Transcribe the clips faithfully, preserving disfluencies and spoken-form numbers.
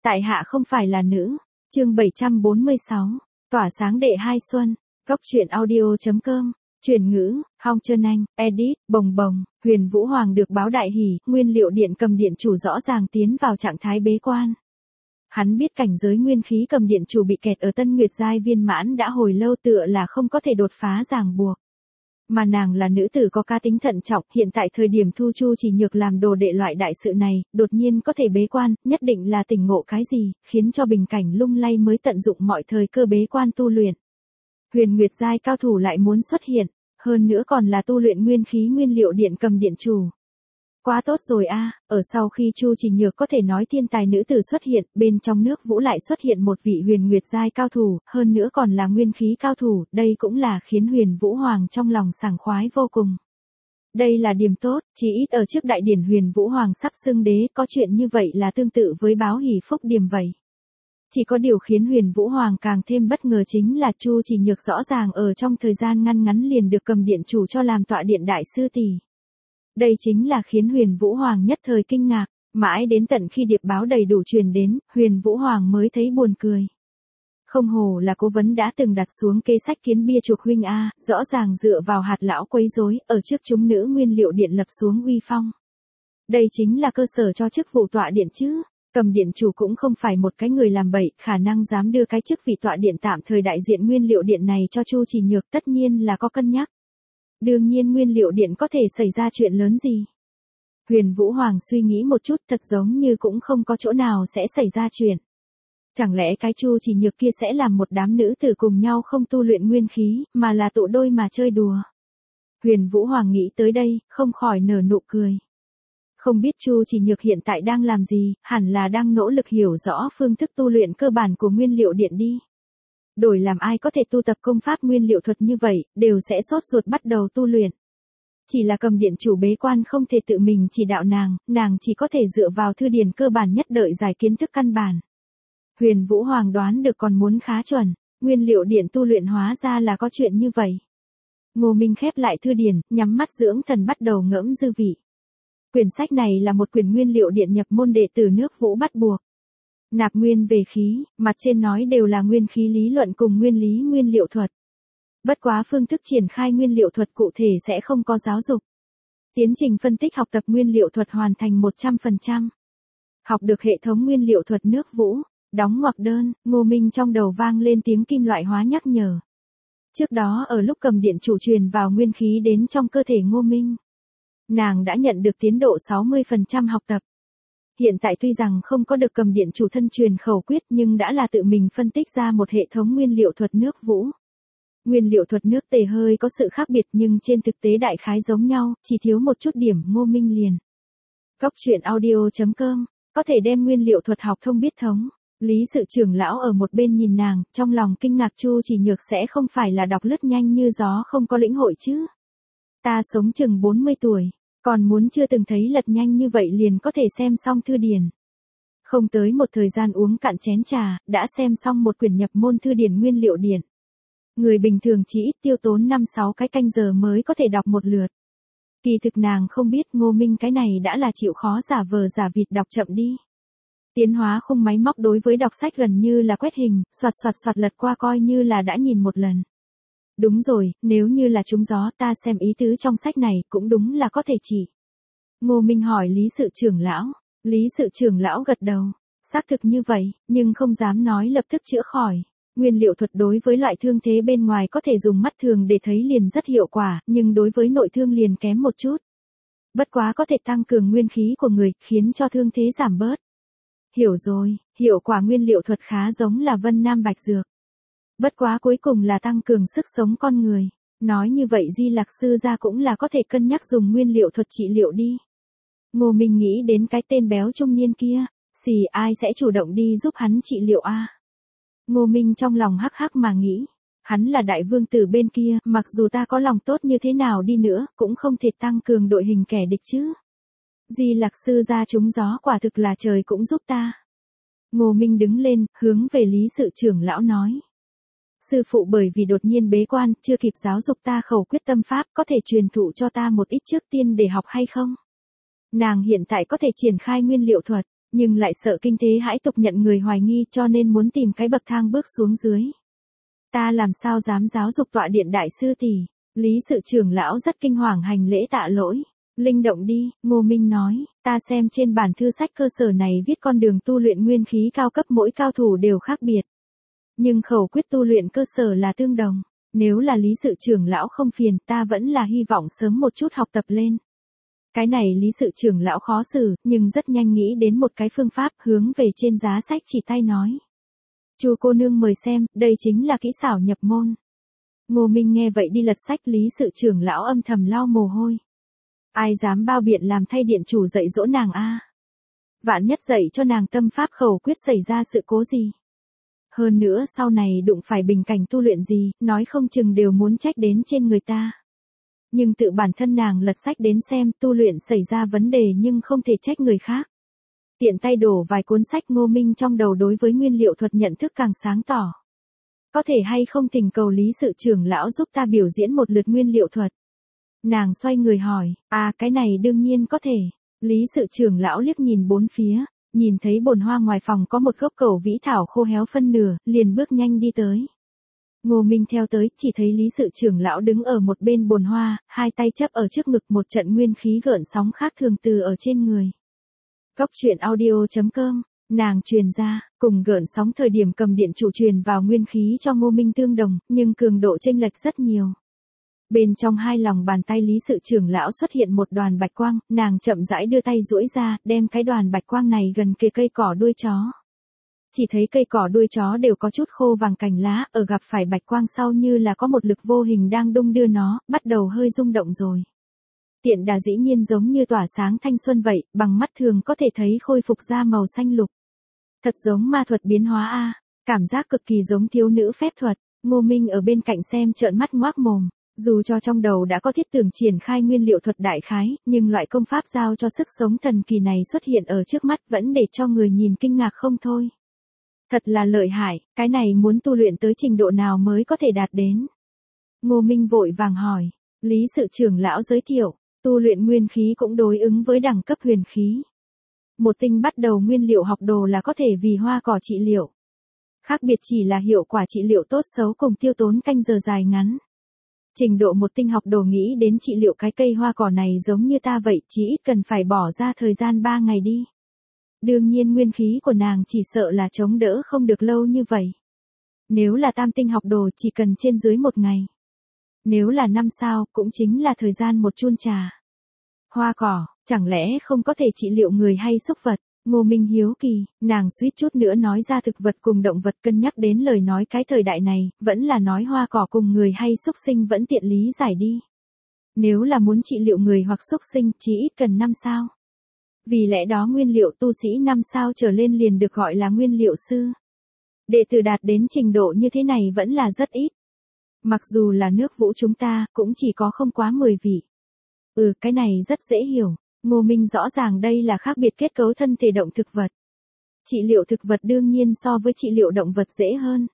Tại hạ không phải là nữ. Chương bảy trăm bốn mươi sáu. Tỏa sáng đệ hai xuân. Góc truyện audio.com. Chuyển ngữ, Hong Trơn Anh, edit, bồng bồng, Huyền Vũ Hoàng được báo đại hỉ, nguyên liệu điện cầm điện chủ rõ ràng tiến vào trạng thái bế quan. Hắn biết cảnh giới nguyên khí cầm điện chủ bị kẹt ở Tân Nguyệt giai viên mãn đã hồi lâu, tựa là không có thể đột phá ràng buộc. Mà nàng là nữ tử có cá tính thận trọng, hiện tại thời điểm thu Chu Chỉ Nhược làm đồ đệ loại đại sự này, đột nhiên có thể bế quan, nhất định là tỉnh ngộ cái gì, khiến cho bình cảnh lung lay mới tận dụng mọi thời cơ bế quan tu luyện. Huyền Nguyệt giai cao thủ lại muốn xuất hiện, hơn nữa còn là tu luyện nguyên khí nguyên liệu điện cầm điện chủ. Quá tốt rồi a, ở sau khi Chu Chỉ Nhược có thể nói thiên tài nữ tử xuất hiện, bên trong nước Vũ lại xuất hiện một vị Huyền Nguyệt giai cao thủ, hơn nữa còn là nguyên khí cao thủ, đây cũng là khiến Huyền Vũ Hoàng trong lòng sảng khoái vô cùng. Đây là điểm tốt, chỉ ít ở trước đại điển Huyền Vũ Hoàng sắp xưng đế, có chuyện như vậy là tương tự với báo hỷ phúc điềm vậy. Chỉ có điều khiến Huyền Vũ Hoàng càng thêm bất ngờ chính là Chu Chỉ Nhược rõ ràng ở trong thời gian ngăn ngắn liền được cầm điện chủ cho làm tọa điện đại sư tỷ. Đây chính là khiến Huyền Vũ Hoàng nhất thời kinh ngạc, mãi đến tận khi điệp báo đầy đủ truyền đến, Huyền Vũ Hoàng mới thấy buồn cười. Không hồ là cố vấn đã từng đặt xuống kế sách kiến bia chuộc huynh a, rõ ràng dựa vào hạt lão quấy rối, ở trước chúng nữ nguyên liệu điện lập xuống uy phong. Đây chính là cơ sở cho chức vụ tọa điện chứ. Cầm điện chủ cũng không phải một cái người làm bậy, khả năng dám đưa cái chức vị tọa điện tạm thời đại diện nguyên liệu điện này cho Chu Chỉ Nhược tất nhiên là có cân nhắc. Đương nhiên nguyên liệu điện có thể xảy ra chuyện lớn gì. Huyền Vũ Hoàng suy nghĩ một chút, thật giống như cũng không có chỗ nào sẽ xảy ra chuyện. Chẳng lẽ cái Chu Chỉ Nhược kia sẽ làm một đám nữ tử cùng nhau không tu luyện nguyên khí, mà là tụ đôi mà chơi đùa. Huyền Vũ Hoàng nghĩ tới đây, không khỏi nở nụ cười. Không biết Chu Chỉ Nhược hiện tại đang làm gì, hẳn là đang nỗ lực hiểu rõ phương thức tu luyện cơ bản của nguyên liệu điện đi. Đổi làm ai có thể tu tập công pháp nguyên liệu thuật như vậy, đều sẽ sốt ruột bắt đầu tu luyện. Chỉ là cầm điện chủ bế quan không thể tự mình chỉ đạo nàng, nàng chỉ có thể dựa vào thư điển cơ bản nhất đợi giải kiến thức căn bản. Huyền Vũ Hoàng đoán được còn muốn khá chuẩn, nguyên liệu điện tu luyện hóa ra là có chuyện như vậy. Ngô Minh khép lại thư điển, nhắm mắt dưỡng thần bắt đầu ngẫm dư vị. Quyển sách này là một quyển nguyên liệu điện nhập môn đệ tử nước Vũ bắt buộc. Nạp nguyên về khí, mặt trên nói đều là nguyên khí lý luận cùng nguyên lý nguyên liệu thuật. Bất quá phương thức triển khai nguyên liệu thuật cụ thể sẽ không có giáo dục. Tiến trình phân tích học tập nguyên liệu thuật hoàn thành một trăm phần trăm. Học được hệ thống nguyên liệu thuật nước Vũ, đóng ngoặc đơn, Ngô Minh trong đầu vang lên tiếng kim loại hóa nhắc nhở. Trước đó ở lúc cầm điện chủ truyền vào nguyên khí đến trong cơ thể Ngô Minh, nàng đã nhận được tiến độ sáu mươi phần trăm học tập. Hiện tại tuy rằng không có được cầm điện chủ thân truyền khẩu quyết nhưng đã là tự mình phân tích ra một hệ thống nguyên liệu thuật nước Vũ. Nguyên liệu thuật nước Tề hơi có sự khác biệt nhưng trên thực tế đại khái giống nhau, chỉ thiếu một chút điểm Ngô Minh liền. Góc truyện audio.com, có thể đem nguyên liệu thuật học thông biết thống. Lý sự trưởng lão ở một bên nhìn nàng, trong lòng kinh ngạc Chu Chỉ Nhược sẽ không phải là đọc lướt nhanh như gió không có lĩnh hội chứ. Ta sống chừng bốn mươi tuổi. Còn muốn chưa từng thấy lật nhanh như vậy liền có thể xem xong thư điển. Không tới một thời gian uống cạn chén trà, đã xem xong một quyển nhập môn thư điển nguyên liệu điện. Người bình thường chỉ ít tiêu tốn năm sáu cái canh giờ mới có thể đọc một lượt. Kỳ thực nàng không biết Ngô Minh cái này đã là chịu khó giả vờ giả vịt đọc chậm đi. Tiến hóa khung máy móc đối với đọc sách gần như là quét hình, soạt soạt soạt lật qua coi như là đã nhìn một lần. Đúng rồi, nếu như là trúng gió ta xem ý tứ trong sách này cũng đúng là có thể chỉ. Ngô Minh hỏi Lý sự trưởng lão, Lý sự trưởng lão gật đầu, xác thực như vậy, nhưng không dám nói lập tức chữa khỏi. Nguyên liệu thuật đối với loại thương thế bên ngoài có thể dùng mắt thường để thấy liền rất hiệu quả, nhưng đối với nội thương liền kém một chút. Bất quá có thể tăng cường nguyên khí của người, khiến cho thương thế giảm bớt. Hiểu rồi, hiệu quả nguyên liệu thuật khá giống là Vân Nam Bạch Dược. Bất quá cuối cùng là tăng cường sức sống con người. Nói như vậy Di Lặc sư gia cũng là có thể cân nhắc dùng nguyên liệu thuật trị liệu đi. Ngô Minh nghĩ đến cái tên béo trung niên kia, xì ai sẽ chủ động đi giúp hắn trị liệu a? À? Ngô Minh trong lòng hắc hắc mà nghĩ, hắn là đại vương tử bên kia, mặc dù ta có lòng tốt như thế nào đi nữa, cũng không thể tăng cường đội hình kẻ địch chứ. Di Lặc sư gia trúng gió quả thực là trời cũng giúp ta. Ngô Minh đứng lên, hướng về Lý sự trưởng lão nói. Sư phụ bởi vì đột nhiên bế quan, chưa kịp giáo dục ta khẩu quyết tâm pháp, có thể truyền thụ cho ta một ít trước tiên để học hay không? Nàng hiện tại có thể triển khai nguyên liệu thuật, Nhưng lại sợ kinh thế hãi tục nhận người hoài nghi cho nên muốn tìm cái bậc thang bước xuống dưới. Ta làm sao dám giáo dục tọa điện đại sư tỷ. Lý sự trưởng lão rất kinh hoàng hành lễ tạ lỗi. Linh động đi, Ngô Minh nói, ta xem trên bản thư sách cơ sở này viết con đường tu luyện nguyên khí cao cấp mỗi cao thủ đều khác biệt. Nhưng khẩu quyết tu luyện cơ sở là tương đồng. Nếu là lý sự trưởng lão không phiền, ta vẫn là hy vọng sớm một chút học tập lên. Cái này lý sự trưởng lão khó xử, nhưng rất nhanh nghĩ đến một cái phương pháp hướng về trên giá sách chỉ tay nói. Chu cô nương mời xem, đây chính là kỹ xảo nhập môn. Ngô Minh nghe vậy đi lật sách, lý sự trưởng lão âm thầm lau mồ hôi. Ai dám bao biện làm thay điện chủ dạy dỗ nàng a? Vạn nhất dạy cho nàng tâm pháp khẩu quyết xảy ra sự cố gì? Hơn nữa sau này đụng phải bình cảnh tu luyện gì, nói không chừng đều muốn trách đến trên người ta. Nhưng tự bản thân nàng lật sách đến xem tu luyện xảy ra vấn đề nhưng không thể trách người khác. Tiện tay đổ vài cuốn sách, Ngô Minh trong đầu đối với nguyên liệu thuật nhận thức càng sáng tỏ. Có thể hay không thỉnh cầu lý sự trưởng lão giúp ta biểu diễn một lượt nguyên liệu thuật? Nàng xoay người hỏi, à cái này đương nhiên có thể. Lý sự trưởng lão liếc nhìn bốn phía, nhìn thấy bồn hoa ngoài phòng có một gốc cẩu vĩ thảo khô héo phân nửa, liền bước nhanh đi tới. Ngô Minh theo tới, chỉ thấy lý sự trưởng lão đứng ở một bên bồn hoa, hai tay chấp ở trước ngực, một trận nguyên khí gợn sóng khác thường từ ở trên người. Cốc truyện audio chấm com, nàng truyền ra, cùng gợn sóng thời điểm cầm điện chủ truyền vào nguyên khí cho Ngô Minh tương đồng, nhưng cường độ chênh lệch rất nhiều. Bên trong hai lòng bàn tay lý sự trưởng lão xuất hiện một đoàn bạch quang, nàng chậm rãi đưa tay duỗi ra, đem cái đoàn bạch quang này gần kề cây cỏ đuôi chó. Chỉ thấy cây cỏ đuôi chó đều có chút khô vàng cành lá, ở gặp phải bạch quang sau như là có một lực vô hình đang đung đưa nó, bắt đầu hơi rung động rồi. Tiện đà dĩ nhiên giống như tỏa sáng thanh xuân vậy, bằng mắt thường có thể thấy khôi phục ra màu xanh lục. Thật giống ma thuật biến hóa a, cảm giác cực kỳ giống thiếu nữ phép thuật. Ngô Minh ở bên cạnh xem trợn mắt ngoác mồm. Dù cho trong đầu đã có thiết tưởng triển khai nguyên liệu thuật đại khái, nhưng loại công pháp giao cho sức sống thần kỳ này xuất hiện ở trước mắt vẫn để cho người nhìn kinh ngạc không thôi. Thật là lợi hại, cái này muốn tu luyện tới trình độ nào mới có thể đạt đến? Ngô Minh vội vàng hỏi, lý sự trưởng lão giới thiệu, tu luyện nguyên khí cũng đối ứng với đẳng cấp huyền khí. Một tinh bắt đầu nguyên liệu học đồ là có thể vì hoa cỏ trị liệu. Khác biệt chỉ là hiệu quả trị liệu tốt xấu cùng tiêu tốn canh giờ dài ngắn. Trình độ một tinh học đồ nghĩ đến trị liệu cái cây hoa cỏ này giống như ta vậy, chỉ ít cần phải bỏ ra thời gian ba ngày đi. Đương nhiên nguyên khí của nàng chỉ sợ là chống đỡ không được lâu như vậy. Nếu là tam tinh học đồ chỉ cần trên dưới một ngày. Nếu là năm sao cũng chính là thời gian một chun trà. Hoa cỏ, chẳng lẽ không có thể trị liệu người hay súc vật? Ngô Minh hiếu kỳ, nàng suýt chút nữa nói ra thực vật cùng động vật, cân nhắc đến lời nói cái thời đại này, vẫn là nói hoa cỏ cùng người hay xúc sinh vẫn tiện lý giải đi. Nếu là muốn trị liệu người hoặc xúc sinh chỉ ít cần năm sao. Vì lẽ đó nguyên liệu tu sĩ năm sao trở lên liền được gọi là nguyên liệu sư. Đệ tử đạt đến trình độ như thế này vẫn là rất ít. Mặc dù là nước Vũ chúng ta cũng chỉ có không quá mười vị. Ừ, cái này rất dễ hiểu. Ngô Minh rõ ràng đây là khác biệt kết cấu thân thể động thực vật. Trị liệu thực vật đương nhiên so với trị liệu động vật dễ hơn.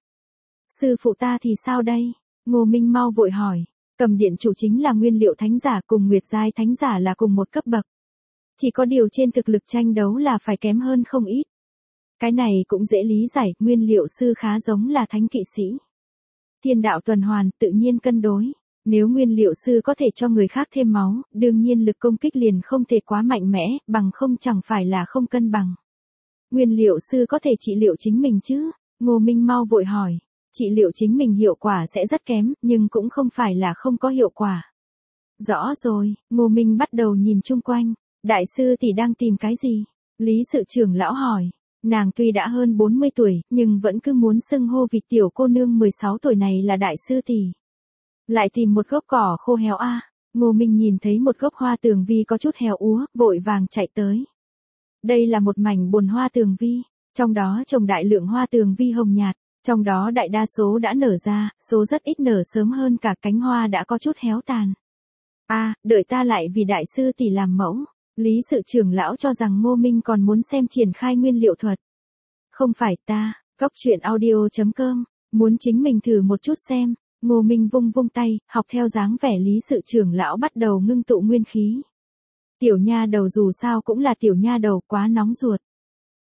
Sư phụ ta thì sao đây? Ngô Minh mau vội hỏi. Cầm điện chủ chính là nguyên liệu thánh giả, cùng Nguyệt giai thánh giả là cùng một cấp bậc. Chỉ có điều trên thực lực tranh đấu là phải kém hơn không ít. Cái này cũng dễ lý giải, nguyên liệu sư khá giống là thánh kỵ sĩ. Thiên đạo tuần hoàn, tự nhiên cân đối. Nếu nguyên liệu sư có thể cho người khác thêm máu, đương nhiên lực công kích liền không thể quá mạnh mẽ, bằng không chẳng phải là không cân bằng. Nguyên liệu sư có thể trị liệu chính mình chứ? Ngô Minh mau vội hỏi. Trị liệu chính mình hiệu quả sẽ rất kém, nhưng cũng không phải là không có hiệu quả. Rõ rồi, Ngô Minh bắt đầu nhìn chung quanh. Đại sư tỷ đang tìm cái gì? Lý sự trưởng lão hỏi. Nàng tuy đã hơn bốn mươi tuổi, nhưng vẫn cứ muốn xưng hô vị tiểu cô nương mười sáu tuổi này là đại sư tỷ. Lại tìm một gốc cỏ khô héo a. À. Ngô Minh nhìn thấy một gốc hoa tường vi có chút héo úa, vội vàng chạy tới. Đây là một mảnh bồn hoa tường vi, trong đó trồng đại lượng hoa tường vi hồng nhạt, trong đó đại đa số đã nở ra, số rất ít nở sớm hơn, cả cánh hoa đã có chút héo tàn. A, à, đợi ta lại vì đại sư tỷ làm mẫu. Lý sự trưởng lão cho rằng Ngô Minh còn muốn xem triển khai nguyên liệu thuật. Không phải ta, cốc truyện audio chấm com, muốn chính mình thử một chút xem. Ngô Minh vung vung tay, học theo dáng vẻ lý sự trưởng lão bắt đầu ngưng tụ nguyên khí. Tiểu nha đầu dù sao cũng là tiểu nha đầu, quá nóng ruột.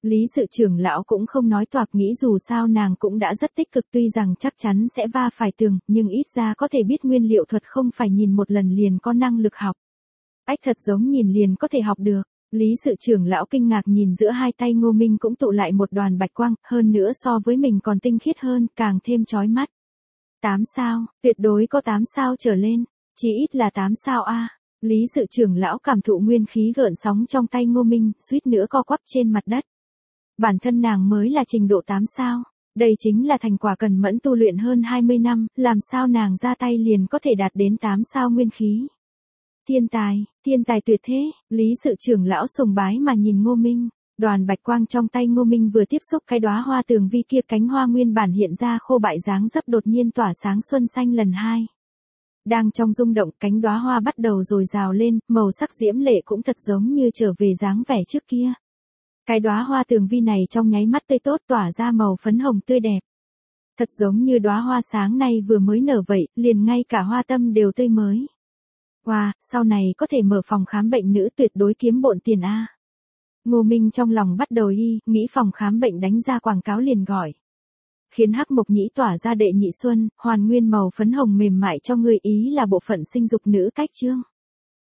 Lý sự trưởng lão cũng không nói toạc, nghĩ dù sao nàng cũng đã rất tích cực, tuy rằng chắc chắn sẽ va phải tường, nhưng ít ra có thể biết nguyên liệu thuật, không phải nhìn một lần liền có năng lực học. Ách, thật giống nhìn liền có thể học được. Lý sự trưởng lão kinh ngạc nhìn giữa hai tay Ngô Minh cũng tụ lại một đoàn bạch quang, hơn nữa so với mình còn tinh khiết hơn, càng thêm chói mắt. Tám sao, tuyệt đối có tám sao trở lên, chỉ ít là tám sao a. Lý sự trưởng lão cảm thụ nguyên khí gợn sóng trong tay Ngô Minh, suýt nữa co quắp trên mặt đất. Bản thân nàng mới là trình độ tám sao, đây chính là thành quả cần mẫn tu luyện hơn hai mươi năm, làm sao nàng ra tay liền có thể đạt đến tám sao nguyên khí. Thiên tài, thiên tài tuyệt thế, Lý sự trưởng lão sùng bái mà nhìn Ngô Minh, đoàn bạch quang trong tay Ngô Minh vừa tiếp xúc cái đóa hoa tường vi kia, cánh hoa nguyên bản hiện ra khô bại dáng dấp đột nhiên tỏa sáng xuân xanh lần hai. Đang trong rung động, cánh đóa hoa bắt đầu dồi dào lên, màu sắc diễm lệ cũng thật giống như trở về dáng vẻ trước kia. Cái đóa hoa tường vi này trong nháy mắt tươi tốt tỏa ra màu phấn hồng tươi đẹp. Thật giống như đóa hoa sáng nay vừa mới nở vậy, liền ngay cả hoa tâm đều tươi mới. Wow, sau này có thể mở phòng khám bệnh nữ, tuyệt đối kiếm bộn tiền a. Ngô Minh trong lòng bắt đầu y, nghĩ phòng khám bệnh đánh ra quảng cáo liền gọi. Khiến hắc mộc nhĩ tỏa ra đệ nhị xuân, hoàn nguyên màu phấn hồng mềm mại cho người, ý là bộ phận sinh dục nữ cách chương.